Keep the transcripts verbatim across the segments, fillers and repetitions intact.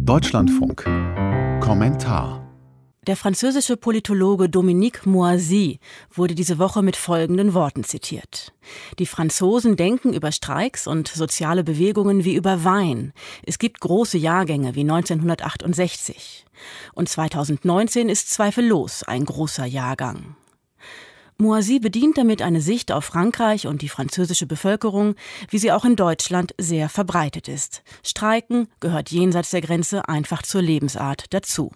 Deutschlandfunk. Kommentar. Der französische Politologe Dominique Moisy wurde diese Woche mit folgenden Worten zitiert. Die Franzosen denken über Streiks und soziale Bewegungen wie über Wein. Es gibt große Jahrgänge wie neunzehnhundertachtundsechzig. Und zweitausendneunzehn ist zweifellos ein großer Jahrgang. Moisy bedient damit eine Sicht auf Frankreich und die französische Bevölkerung, wie sie auch in Deutschland sehr verbreitet ist. Streiken gehört jenseits der Grenze einfach zur Lebensart dazu.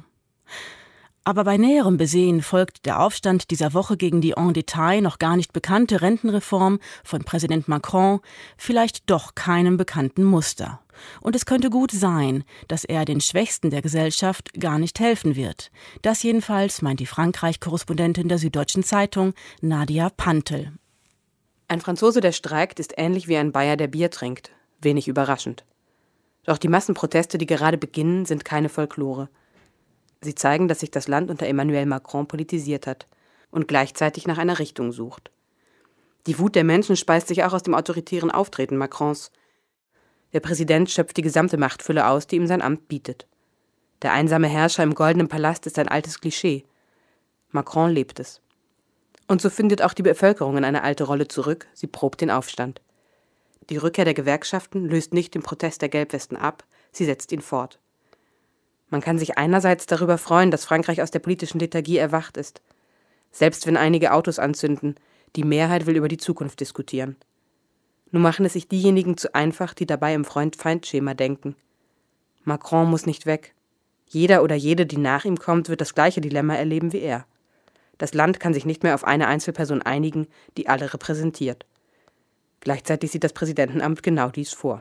Aber bei näherem Besehen folgt der Aufstand dieser Woche gegen die en Detail noch gar nicht bekannte Rentenreform von Präsident Macron vielleicht doch keinem bekannten Muster. Und es könnte gut sein, dass er den Schwächsten der Gesellschaft gar nicht helfen wird. Das jedenfalls meint die Frankreich-Korrespondentin der Süddeutschen Zeitung, Nadia Pantel. Ein Franzose, der streikt, ist ähnlich wie ein Bayer, der Bier trinkt. Wenig überraschend. Doch die Massenproteste, die gerade beginnen, sind keine Folklore. Sie zeigen, dass sich das Land unter Emmanuel Macron politisiert hat und gleichzeitig nach einer Richtung sucht. Die Wut der Menschen speist sich auch aus dem autoritären Auftreten Macrons. Der Präsident schöpft die gesamte Machtfülle aus, die ihm sein Amt bietet. Der einsame Herrscher im goldenen Palast ist ein altes Klischee. Macron lebt es. Und so findet auch die Bevölkerung in eine alte Rolle zurück, sie probt den Aufstand. Die Rückkehr der Gewerkschaften löst nicht den Protest der Gelbwesten ab, sie setzt ihn fort. Man kann sich einerseits darüber freuen, dass Frankreich aus der politischen Lethargie erwacht ist. Selbst wenn einige Autos anzünden, die Mehrheit will über die Zukunft diskutieren. Nur machen es sich diejenigen zu einfach, die dabei im Freund-Feind-Schema denken. Macron muss nicht weg. Jeder oder jede, die nach ihm kommt, wird das gleiche Dilemma erleben wie er. Das Land kann sich nicht mehr auf eine Einzelperson einigen, die alle repräsentiert. Gleichzeitig sieht das Präsidentenamt genau dies vor.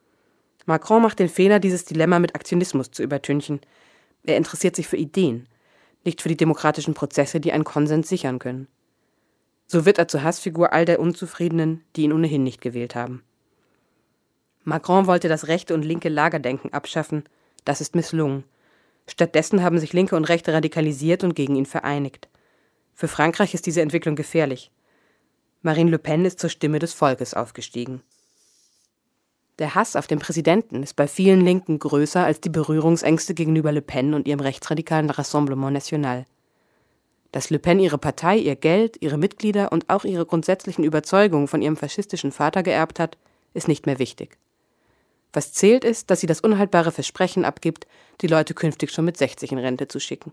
Macron macht den Fehler, dieses Dilemma mit Aktionismus zu übertünchen. Er interessiert sich für Ideen, nicht für die demokratischen Prozesse, die einen Konsens sichern können. So wird er zur Hassfigur all der Unzufriedenen, die ihn ohnehin nicht gewählt haben. Macron wollte das rechte und linke Lagerdenken abschaffen. Das ist misslungen. Stattdessen haben sich Linke und Rechte radikalisiert und gegen ihn vereinigt. Für Frankreich ist diese Entwicklung gefährlich. Marine Le Pen ist zur Stimme des Volkes aufgestiegen. Der Hass auf den Präsidenten ist bei vielen Linken größer als die Berührungsängste gegenüber Le Pen und ihrem rechtsradikalen Rassemblement National. Dass Le Pen ihre Partei, ihr Geld, ihre Mitglieder und auch ihre grundsätzlichen Überzeugungen von ihrem faschistischen Vater geerbt hat, ist nicht mehr wichtig. Was zählt ist, dass sie das unhaltbare Versprechen abgibt, die Leute künftig schon mit sechzig in Rente zu schicken.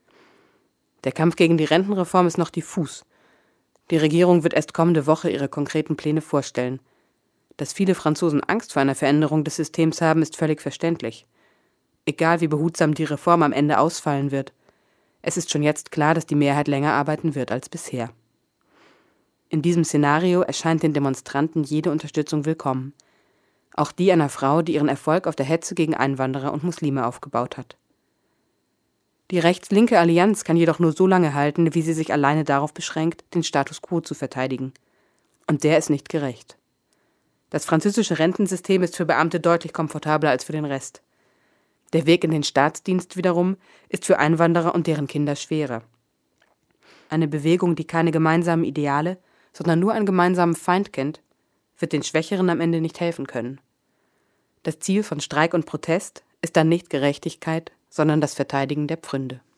Der Kampf gegen die Rentenreform ist noch diffus. Die Regierung wird erst kommende Woche ihre konkreten Pläne vorstellen. Dass viele Franzosen Angst vor einer Veränderung des Systems haben, ist völlig verständlich. Egal wie behutsam die Reform am Ende ausfallen wird, es ist schon jetzt klar, dass die Mehrheit länger arbeiten wird als bisher. In diesem Szenario erscheint den Demonstranten jede Unterstützung willkommen. Auch die einer Frau, die ihren Erfolg auf der Hetze gegen Einwanderer und Muslime aufgebaut hat. Die rechts-linke Allianz kann jedoch nur so lange halten, wie sie sich alleine darauf beschränkt, den Status quo zu verteidigen. Und der ist nicht gerecht. Das französische Rentensystem ist für Beamte deutlich komfortabler als für den Rest. Der Weg in den Staatsdienst wiederum ist für Einwanderer und deren Kinder schwerer. Eine Bewegung, die keine gemeinsamen Ideale, sondern nur einen gemeinsamen Feind kennt, wird den Schwächeren am Ende nicht helfen können. Das Ziel von Streik und Protest ist dann nicht Gerechtigkeit, sondern das Verteidigen der Pfründe.